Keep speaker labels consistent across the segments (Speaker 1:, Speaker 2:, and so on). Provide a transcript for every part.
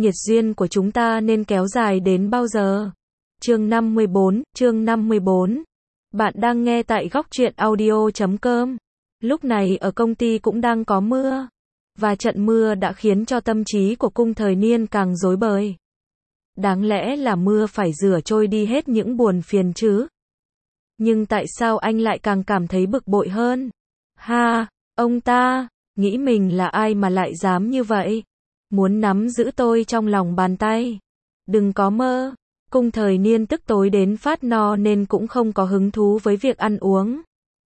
Speaker 1: Nhiệt duyên của chúng ta nên kéo dài đến bao giờ? Chương 54. Bạn đang nghe tại góc truyện audio.com. Lúc này ở công ty cũng đang có mưa. Và trận mưa đã khiến cho tâm trí của Cung Thời Niên càng rối bời. Đáng lẽ là mưa phải rửa trôi đi hết những buồn phiền chứ. Nhưng tại sao anh lại càng cảm thấy bực bội hơn? Ha, ông ta, nghĩ mình là ai mà lại dám như vậy? Muốn nắm giữ tôi trong lòng bàn tay. Đừng có mơ. Cung Thời Niên tức tối đến phát no nên cũng không có hứng thú với việc ăn uống.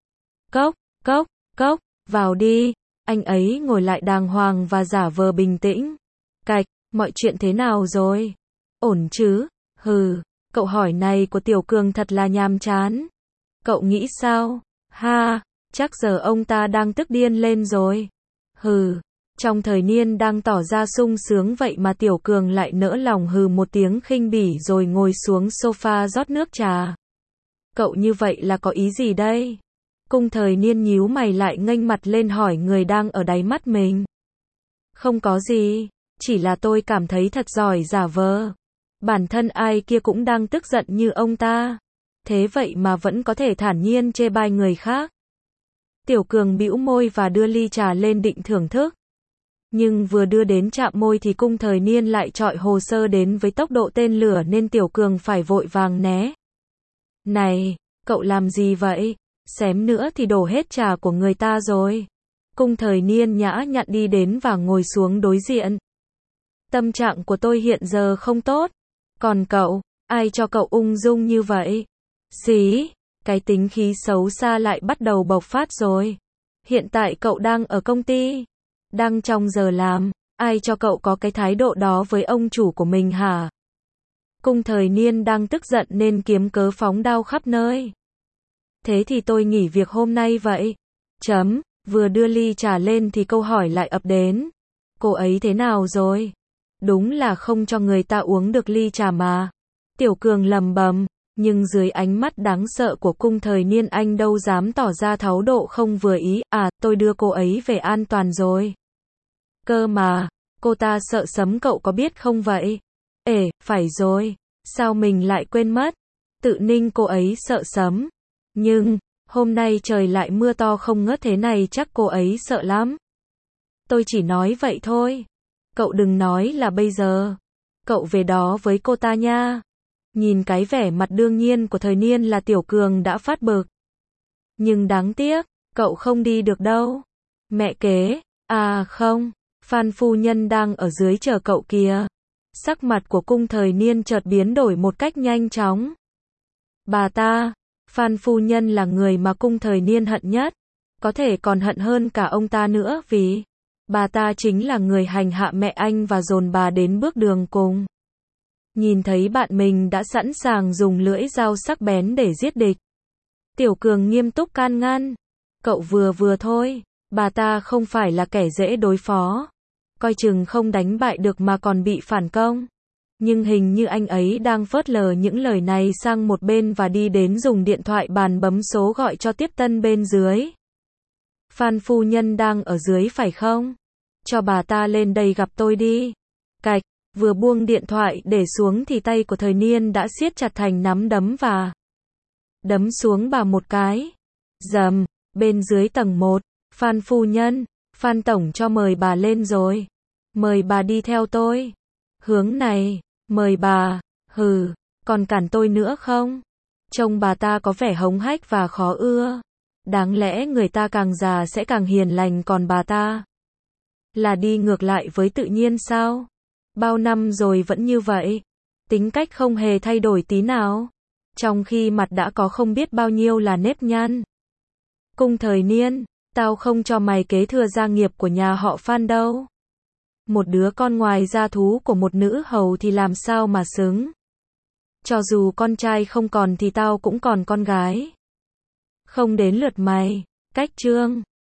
Speaker 1: Cốc, vào đi. Anh ấy ngồi lại đàng hoàng và giả vờ bình tĩnh. Cạch, mọi chuyện thế nào rồi? Ổn chứ? Hừ, cậu hỏi này của Tiểu Cường thật là nhàm chán. Cậu nghĩ sao? Ha, chắc giờ ông ta đang tức điên lên rồi. Hừ, trong Thời Niên đang tỏ ra sung sướng vậy mà Tiểu Cường lại nỡ lòng hừ một tiếng khinh bỉ rồi ngồi xuống sofa rót nước trà. Cậu như vậy là có ý gì đây? Cung Thời Niên nhíu mày lại nghênh mặt lên hỏi người đang ở đáy mắt mình. Không có gì, chỉ là tôi cảm thấy thật giỏi giả vờ. Bản thân ai kia cũng đang tức giận như ông ta. Thế vậy mà vẫn có thể thản nhiên chê bai người khác. Tiểu Cường bĩu môi và đưa ly trà lên định thưởng thức. Nhưng vừa đưa đến chạm môi thì Cung Thời Niên lại chọi hồ sơ đến với tốc độ tên lửa nên Tiểu Cường phải vội vàng né. Này, cậu làm gì vậy? Xém nữa thì đổ hết trà của người ta rồi. Cung Thời Niên nhã nhặn đi đến và ngồi xuống đối diện. Tâm trạng của tôi hiện giờ không tốt. Còn cậu, ai cho cậu ung dung như vậy? Xí, cái tính khí xấu xa lại bắt đầu bộc phát rồi. Hiện tại cậu đang ở công ty, đang trong giờ làm, ai cho cậu có cái thái độ đó với ông chủ của mình hả? Cung Thời Niên đang tức giận nên kiếm cớ phóng đao khắp nơi. Thế thì tôi nghỉ việc hôm nay vậy. Vừa đưa ly trà lên thì câu hỏi lại ập đến. Cô ấy thế nào rồi? Đúng là không cho người ta uống được ly trà mà. Tiểu Cường lầm bầm, nhưng dưới ánh mắt đáng sợ của Cung Thời Niên anh đâu dám tỏ ra thái độ không vừa ý. À, tôi đưa cô ấy về an toàn rồi. Cơ mà, cô ta sợ sấm cậu có biết không vậy? Phải rồi, sao mình lại quên mất? Tự ninh cô ấy sợ sấm. Nhưng, hôm nay trời lại mưa to không ngớt thế này chắc cô ấy sợ lắm. Tôi chỉ nói vậy thôi. Cậu đừng nói là bây giờ. Cậu về đó với cô ta nha. Nhìn cái vẻ mặt đương nhiên của Thời Niên là Tiểu Cường đã phát bực. Nhưng đáng tiếc, cậu không đi được đâu. Mẹ kế, à không, Phan phu nhân đang ở dưới chờ cậu kìa. Sắc mặt của Cung Thời Niên chợt biến đổi một cách nhanh chóng. Bà ta, Phan phu nhân là người mà Cung Thời Niên hận nhất. Có thể còn hận hơn cả ông ta nữa vì bà ta chính là người hành hạ mẹ anh và dồn bà đến bước đường cùng. Nhìn thấy bạn mình đã sẵn sàng dùng lưỡi dao sắc bén để giết địch. Tiểu Cường nghiêm túc can ngăn. Cậu vừa thôi, bà ta không phải là kẻ dễ đối phó. Coi chừng không đánh bại được mà còn bị phản công. Nhưng hình như anh ấy đang phớt lờ những lời này sang một bên và đi đến dùng điện thoại bàn bấm số gọi cho tiếp tân bên dưới. Phan phu nhân đang ở dưới phải không? Cho bà ta lên đây gặp tôi đi. Cạch, vừa buông điện thoại để xuống thì tay của Thời Niên đã siết chặt thành nắm đấm và đấm xuống bà một cái. Rầm, bên dưới tầng 1, Phan phu nhân, Phan tổng cho mời bà lên rồi. Mời bà đi theo tôi. Hướng này, mời bà. Hừ, còn cản tôi nữa không? Trông bà ta có vẻ hống hách và khó ưa. Đáng lẽ người ta càng già sẽ càng hiền lành còn bà ta là đi ngược lại với tự nhiên sao? Bao năm rồi vẫn như vậy. Tính cách không hề thay đổi tí nào. Trong khi mặt đã có không biết bao nhiêu là nếp nhăn. Cung Thời Niên, tao không cho mày kế thừa gia nghiệp của nhà họ Phan đâu. Một đứa con ngoài gia thú của một nữ hầu thì làm sao mà xứng. Cho dù con trai không còn thì tao cũng còn con gái. Không đến lượt mày. Cách chương